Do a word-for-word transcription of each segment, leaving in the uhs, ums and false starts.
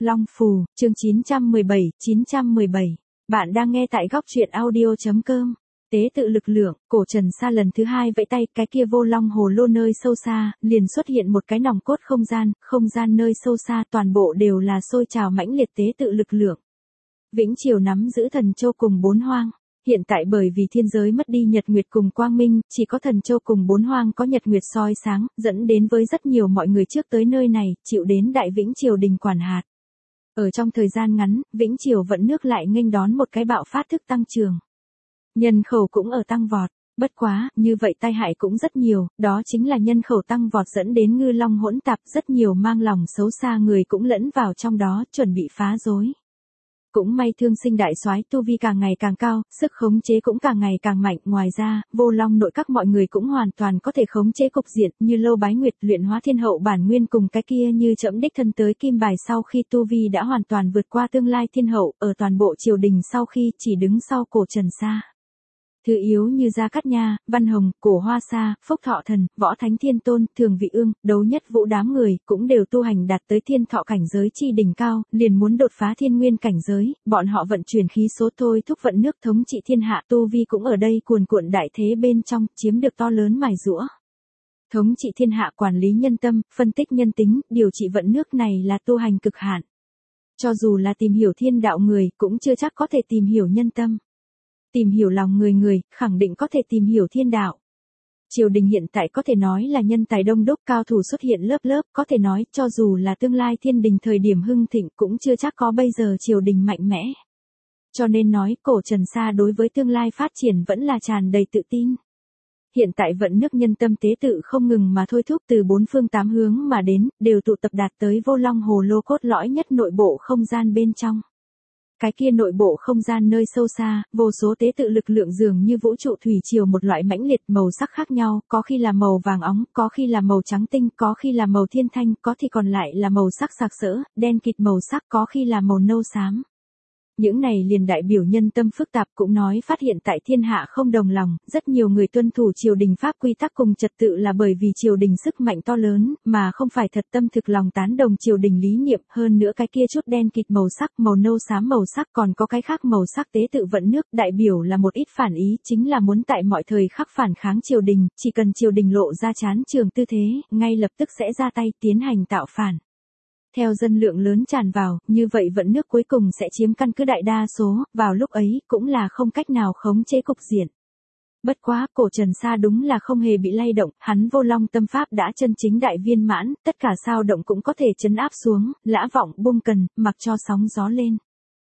Long Phù, chương chín trăm mười bảy, chín trăm mười bảy. Bạn đang nghe tại góc truyện audio.com. Tế tự lực lượng, cổ Trần Sa lần thứ hai vẫy tay, cái kia vô long hồ lô nơi sâu xa, liền xuất hiện một cái nòng cốt không gian, không gian nơi sâu xa toàn bộ đều là sôi trào mãnh liệt tế tự lực lượng. Vĩnh Triều nắm giữ Thần Châu cùng bốn hoang. Hiện tại bởi vì thiên giới mất đi nhật nguyệt cùng quang minh, chỉ có Thần Châu cùng bốn hoang có nhật nguyệt soi sáng, dẫn đến với rất nhiều mọi người trước tới nơi này, chịu đến Đại Vĩnh Triều đình quản hạt. Ở trong thời gian ngắn, Vĩnh Triều vận nước lại nghênh đón một cái bạo phát thức tăng trưởng. Nhân khẩu cũng ở tăng vọt, bất quá, như vậy tai hại cũng rất nhiều, đó chính là nhân khẩu tăng vọt dẫn đến ngư long hỗn tạp, rất nhiều mang lòng xấu xa người cũng lẫn vào trong đó, chuẩn bị phá rối. Cũng may Thương Sinh đại soái tu vi càng ngày càng cao, sức khống chế cũng càng ngày càng mạnh, ngoài ra, vô long nội các mọi người cũng hoàn toàn có thể khống chế cục diện, như Lâu Bái Nguyệt luyện hóa thiên hậu bản nguyên cùng cái kia như Trẫm đích thân tới kim bài sau khi tu vi đã hoàn toàn vượt qua tương lai thiên hậu, ở toàn bộ triều đình sau khi chỉ đứng sau cổ Trần Sa. Thứ yếu như Gia Cát Nha, Văn Hồng, Cổ Hoa Sa, Phúc Thọ Thần, Võ Thánh Thiên Tôn, Thường Vị Ương, Đấu Nhất Vũ đám người, cũng đều tu hành đạt tới thiên thọ cảnh giới chi đỉnh cao, liền muốn đột phá thiên nguyên cảnh giới, bọn họ vận chuyển khí số thôi thúc vận nước thống trị thiên hạ, tu vi cũng ở đây cuồn cuộn đại thế bên trong, chiếm được to lớn mài giũa. Thống trị thiên hạ quản lý nhân tâm, phân tích nhân tính, điều trị vận nước này là tu hành cực hạn. Cho dù là tìm hiểu thiên đạo người, cũng chưa chắc có thể tìm hiểu nhân tâm. Tìm hiểu lòng người người, khẳng định có thể tìm hiểu thiên đạo. Triều đình hiện tại có thể nói là nhân tài đông đúc, cao thủ xuất hiện lớp lớp, có thể nói cho dù là tương lai thiên đình thời điểm hưng thịnh cũng chưa chắc có bây giờ triều đình mạnh mẽ. Cho nên nói cổ Trần Sa đối với tương lai phát triển vẫn là tràn đầy tự tin. Hiện tại vận nước nhân tâm tế tự không ngừng mà thôi thúc từ bốn phương tám hướng mà đến, đều tụ tập đạt tới vô long hồ lô cốt lõi nhất nội bộ không gian bên trong. Cái kia nội bộ không gian nơi sâu xa, vô số tế tự lực lượng dường như vũ trụ thủy triều một loại mãnh liệt màu sắc khác nhau, có khi là màu vàng óng, có khi là màu trắng tinh, có khi là màu thiên thanh, có thì còn lại là màu sắc sặc sỡ, đen kịt màu sắc, có khi là màu nâu xám. Những này liền đại biểu nhân tâm phức tạp, cũng nói phát hiện tại thiên hạ không đồng lòng, rất nhiều người tuân thủ triều đình pháp quy tắc cùng trật tự là bởi vì triều đình sức mạnh to lớn, mà không phải thật tâm thực lòng tán đồng triều đình lý niệm, hơn nữa cái kia chút đen kịt màu sắc, màu nâu xám màu sắc còn có cái khác màu sắc tế tự vận nước, đại biểu là một ít phản ý, chính là muốn tại mọi thời khắc phản kháng triều đình, chỉ cần triều đình lộ ra chán trường tư thế, ngay lập tức sẽ ra tay tiến hành tạo phản. Theo dân lượng lớn tràn vào, như vậy vận nước cuối cùng sẽ chiếm căn cứ đại đa số, vào lúc ấy, cũng là không cách nào khống chế cục diện. Bất quá, cổ Trần Sa đúng là không hề bị lay động, hắn vô long tâm pháp đã chân chính đại viên mãn, tất cả sao động cũng có thể trấn áp xuống, lã vọng bung cần, mặc cho sóng gió lên.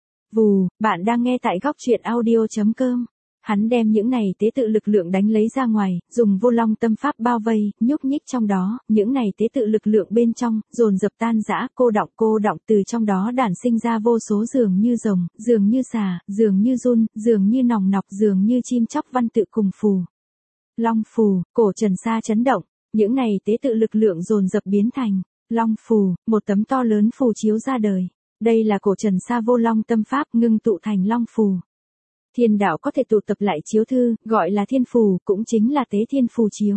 Vù, bạn đang nghe tại góc truyện audio.com. Hắn đem những này tế tự lực lượng đánh lấy ra ngoài, dùng vô long tâm pháp bao vây, nhúc nhích trong đó, những này tế tự lực lượng bên trong, dồn dập tan rã, cô đọng cô đọng từ trong đó đản sinh ra vô số dường như rồng, dường như xà, dường như giun, dường như nòng nọc, dường như chim chóc văn tự cùng phù. Long phù, cổ Trần Sa chấn động, những này tế tự lực lượng dồn dập biến thành long phù, một tấm to lớn phù chiếu ra đời. Đây là cổ Trần Sa vô long tâm pháp ngưng tụ thành long phù. Thiên đạo có thể tụ tập lại chiếu thư, gọi là thiên phù, cũng chính là tế thiên phù chiếu.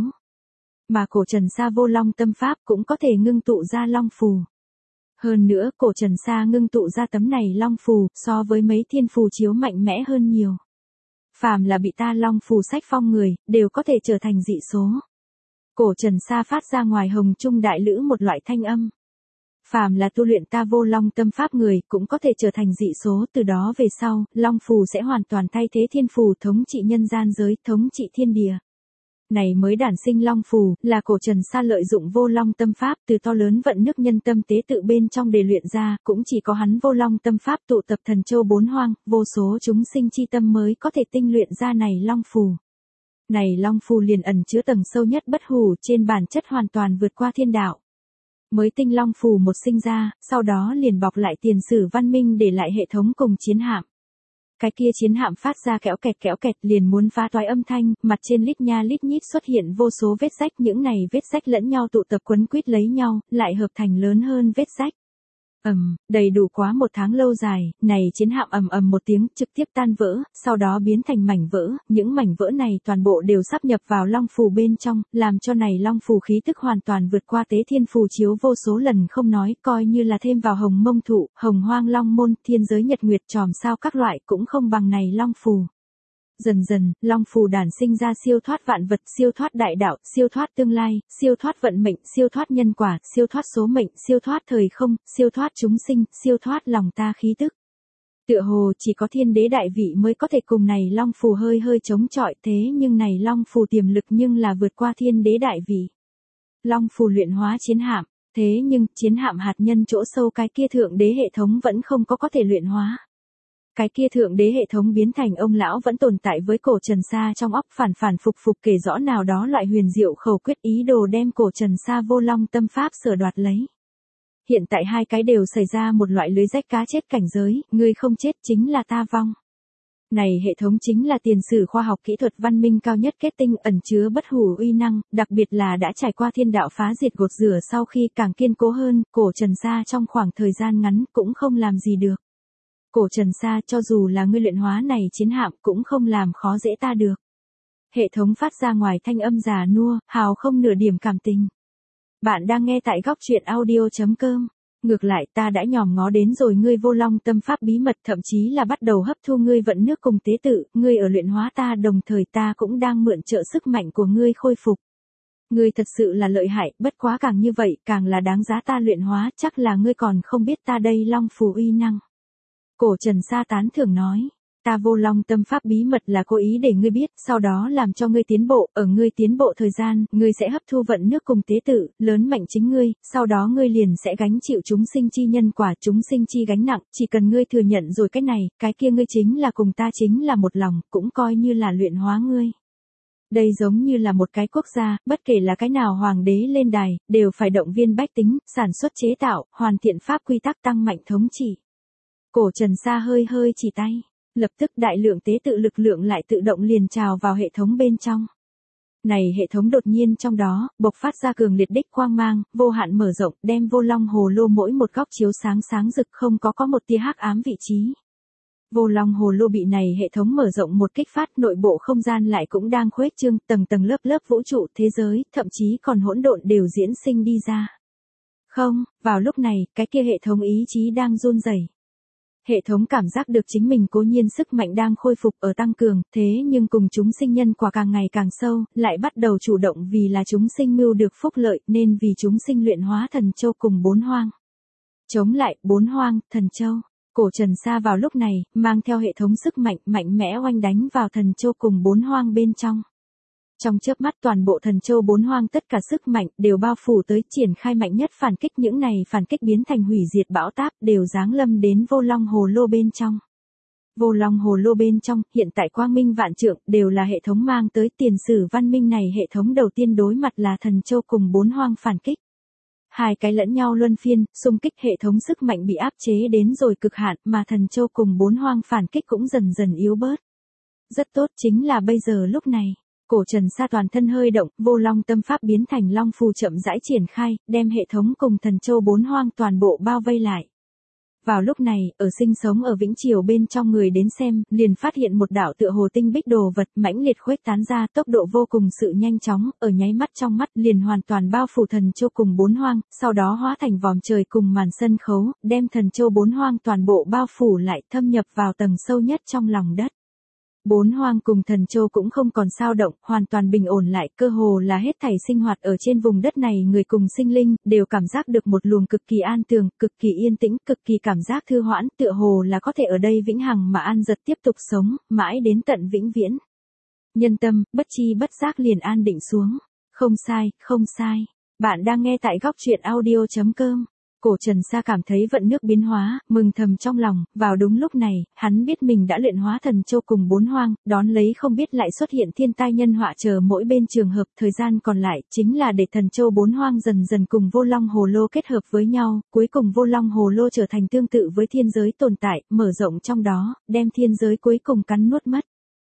Mà cổ Trần Sa vô long tâm pháp cũng có thể ngưng tụ ra long phù. Hơn nữa, cổ Trần Sa ngưng tụ ra tấm này long phù, so với mấy thiên phù chiếu mạnh mẽ hơn nhiều. Phàm là bị ta long phù sách phong người, đều có thể trở thành dị số. Cổ Trần Sa phát ra ngoài hồng trung đại lữ một loại thanh âm. Phàm là tu luyện ta vô long tâm pháp người, cũng có thể trở thành dị số, từ đó về sau, long phù sẽ hoàn toàn thay thế thiên phù thống trị nhân gian giới, thống trị thiên địa. Này mới đản sinh long phù, là cổ Trần Sa lợi dụng vô long tâm pháp từ to lớn vận nước nhân tâm tế tự bên trong để luyện ra, cũng chỉ có hắn vô long tâm pháp tụ tập thần châu bốn hoang, vô số chúng sinh chi tâm mới có thể tinh luyện ra này long phù. Này long phù liền ẩn chứa tầng sâu nhất bất hủ, trên bản chất hoàn toàn vượt qua thiên đạo. Mới tinh long phù một sinh ra, sau đó liền bọc lại tiền sử văn minh để lại hệ thống cùng chiến hạm. Cái kia chiến hạm phát ra kéo kẹt kéo kẹt liền muốn phá toái âm thanh, mặt trên lít nha lít nhít xuất hiện vô số vết rách, những này vết rách lẫn nhau tụ tập quấn quýt lấy nhau, lại hợp thành lớn hơn vết rách. Ầm, đầy đủ quá một tháng lâu dài, này chiến hạm ầm ầm một tiếng trực tiếp tan vỡ, sau đó biến thành mảnh vỡ, những mảnh vỡ này toàn bộ đều sáp nhập vào long phù bên trong, làm cho này long phù khí tức hoàn toàn vượt qua tế thiên phù chiếu vô số lần không nói, coi như là thêm vào hồng mông thụ, hồng hoang long môn, thiên giới nhật nguyệt tròm sao các loại cũng không bằng này long phù. Dần dần, long phù đản sinh ra siêu thoát vạn vật, siêu thoát đại đạo, siêu thoát tương lai, siêu thoát vận mệnh, siêu thoát nhân quả, siêu thoát số mệnh, siêu thoát thời không, siêu thoát chúng sinh, siêu thoát lòng ta khí tức. Tựa hồ chỉ có thiên đế đại vị mới có thể cùng này long phù hơi hơi chống chọi, thế nhưng này long phù tiềm lực nhưng là vượt qua thiên đế đại vị. Long phù luyện hóa chiến hạm, thế nhưng chiến hạm hạt nhân chỗ sâu cái kia thượng đế hệ thống vẫn không có có thể luyện hóa. Cái kia thượng đế hệ thống biến thành ông lão vẫn tồn tại với cổ Trần Sa trong óc, phản phản phục phục kể rõ nào đó loại huyền diệu khẩu quyết, ý đồ đem cổ Trần Sa vô long tâm pháp sở đoạt lấy. Hiện tại hai cái đều xảy ra một loại lưới rách cá chết cảnh giới, ngươi không chết chính là ta vong. Này hệ thống chính là tiền sử khoa học kỹ thuật văn minh cao nhất kết tinh, ẩn chứa bất hủ uy năng, đặc biệt là đã trải qua thiên đạo phá diệt gột rửa sau khi càng kiên cố hơn, cổ Trần Sa trong khoảng thời gian ngắn cũng không làm gì được. Cổ Trần Sa, cho dù là ngươi luyện hóa này chiến hạm cũng không làm khó dễ ta được. Hệ thống phát ra ngoài thanh âm già nua, hào không nửa điểm cảm tình. Bạn đang nghe tại góc truyện audio chấm com. Ngược lại ta đã nhòm ngó đến rồi ngươi vô long tâm pháp bí mật, thậm chí là bắt đầu hấp thu ngươi vận nước cùng tế tự, ngươi ở luyện hóa ta đồng thời ta cũng đang mượn trợ sức mạnh của ngươi khôi phục. Ngươi thật sự là lợi hại, bất quá càng như vậy càng là đáng giá ta luyện hóa, chắc là ngươi còn không biết ta đây long phù uy năng. Cổ Trần Sa tán thưởng nói, ta vô long tâm pháp bí mật là cố ý để ngươi biết, sau đó làm cho ngươi tiến bộ, ở ngươi tiến bộ thời gian, ngươi sẽ hấp thu vận nước cùng tế tự, lớn mạnh chính ngươi, sau đó ngươi liền sẽ gánh chịu chúng sinh chi nhân quả, chúng sinh chi gánh nặng, chỉ cần ngươi thừa nhận rồi cái này, cái kia ngươi chính là cùng ta chính là một lòng, cũng coi như là luyện hóa ngươi. Đây giống như là một cái quốc gia, bất kể là cái nào hoàng đế lên đài, đều phải động viên bách tính, sản xuất chế tạo, hoàn thiện pháp quy tắc tăng mạnh thống trị. Cổ Trần Sa hơi hơi chỉ tay, lập tức đại lượng tế tự lực lượng lại tự động liền trào vào hệ thống bên trong. Này hệ thống đột nhiên trong đó, bộc phát ra cường liệt đích quang mang, vô hạn mở rộng, đem vô long hồ lô mỗi một góc chiếu sáng sáng rực, không có có một tia hắc ám vị trí. Vô long hồ lô bị này hệ thống mở rộng một kích phát, nội bộ không gian lại cũng đang khuếch trương, tầng tầng lớp lớp vũ trụ, thế giới, thậm chí còn hỗn độn đều diễn sinh đi ra. Không, vào lúc này, cái kia hệ thống ý chí đang run rẩy. Hệ thống cảm giác được chính mình cố nhiên sức mạnh đang khôi phục ở tăng cường, thế nhưng cùng chúng sinh nhân quả càng ngày càng sâu, lại bắt đầu chủ động vì là chúng sinh mưu được phúc lợi, nên vì chúng sinh luyện hóa thần châu cùng bốn hoang. Chống lại bốn hoang, thần châu. Cổ Trần Sa vào lúc này, mang theo hệ thống sức mạnh mạnh mẽ oanh đánh vào thần châu cùng bốn hoang bên trong. Trong chớp mắt toàn bộ thần châu bốn hoang tất cả sức mạnh đều bao phủ tới, triển khai mạnh nhất phản kích, những này phản kích biến thành hủy diệt bão táp đều giáng lâm đến vô long hồ lô bên trong. Vô long hồ lô bên trong, hiện tại quang minh vạn trượng, đều là hệ thống mang tới, tiền sử văn minh này hệ thống đầu tiên đối mặt là thần châu cùng bốn hoang phản kích. Hai cái lẫn nhau luân phiên, xung kích, hệ thống sức mạnh bị áp chế đến rồi cực hạn, mà thần châu cùng bốn hoang phản kích cũng dần dần yếu bớt. Rất tốt, chính là bây giờ lúc này. Cổ Trần Sa toàn thân hơi động, vô long tâm pháp biến thành long phù chậm rãi triển khai, đem hệ thống cùng thần châu bốn hoang toàn bộ bao vây lại. Vào lúc này, ở sinh sống ở Vĩnh Triều bên trong người đến xem, liền phát hiện một đạo tựa hồ tinh bích đồ vật mãnh liệt khuếch tán ra, tốc độ vô cùng sự nhanh chóng, ở nháy mắt trong mắt liền hoàn toàn bao phủ thần châu cùng bốn hoang, sau đó hóa thành vòm trời cùng màn sân khấu, đem thần châu bốn hoang toàn bộ bao phủ lại, thâm nhập vào tầng sâu nhất trong lòng đất. Bốn hoang cùng thần châu cũng không còn sao động, hoàn toàn bình ổn lại, cơ hồ là hết thảy sinh hoạt ở trên vùng đất này người cùng sinh linh, đều cảm giác được một luồng cực kỳ an tường, cực kỳ yên tĩnh, cực kỳ cảm giác thư hoãn, tựa hồ là có thể ở đây vĩnh hằng mà an giật tiếp tục sống, mãi đến tận vĩnh viễn. Nhân tâm, bất chi bất giác liền an định xuống. Không sai, không sai. Bạn đang nghe tại góc truyện audio chấm com. Cổ Trần Sa cảm thấy vận nước biến hóa, mừng thầm trong lòng, vào đúng lúc này, hắn biết mình đã luyện hóa thần châu cùng bốn hoang, đón lấy không biết lại xuất hiện thiên tai nhân họa chờ mỗi bên trường hợp, thời gian còn lại, chính là để thần châu bốn hoang dần dần cùng vô long hồ lô kết hợp với nhau, cuối cùng vô long hồ lô trở thành tương tự với thiên giới tồn tại, mở rộng trong đó, đem thiên giới cuối cùng cắn nuốt mất.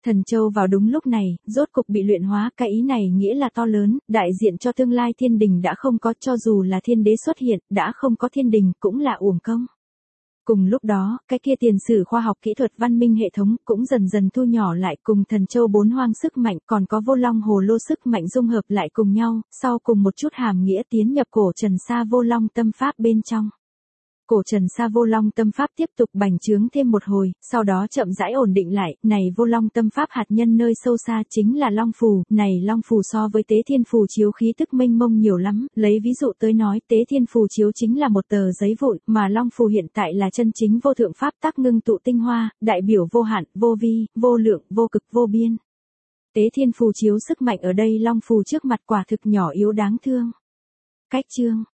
Thần châu vào đúng lúc này, rốt cục bị luyện hóa, cái ý này nghĩa là to lớn, đại diện cho tương lai thiên đình đã không có, cho dù là thiên đế xuất hiện, đã không có thiên đình, cũng là uổng công. Cùng lúc đó, cái kia tiền sử khoa học kỹ thuật văn minh hệ thống cũng dần dần thu nhỏ lại, cùng thần châu bốn hoang sức mạnh còn có vô long hồ lô sức mạnh dung hợp lại cùng nhau, sau cùng một chút hàm nghĩa tiến nhập cổ trần sa vô long tâm pháp bên trong. Cổ trần sa vô long tâm pháp tiếp tục bành trướng thêm một hồi, sau đó chậm rãi ổn định lại, này vô long tâm pháp hạt nhân nơi sâu xa chính là long phù, này long phù so với tế thiên phù chiếu khí tức mênh mông nhiều lắm, lấy ví dụ tới nói, tế thiên phù chiếu chính là một tờ giấy vụn, mà long phù hiện tại là chân chính vô thượng pháp tắc ngưng tụ tinh hoa, đại biểu vô hạn, vô vi, vô lượng, vô cực, vô biên. Tế thiên phù chiếu sức mạnh ở đây long phù trước mặt quả thực nhỏ yếu đáng thương. Cách chương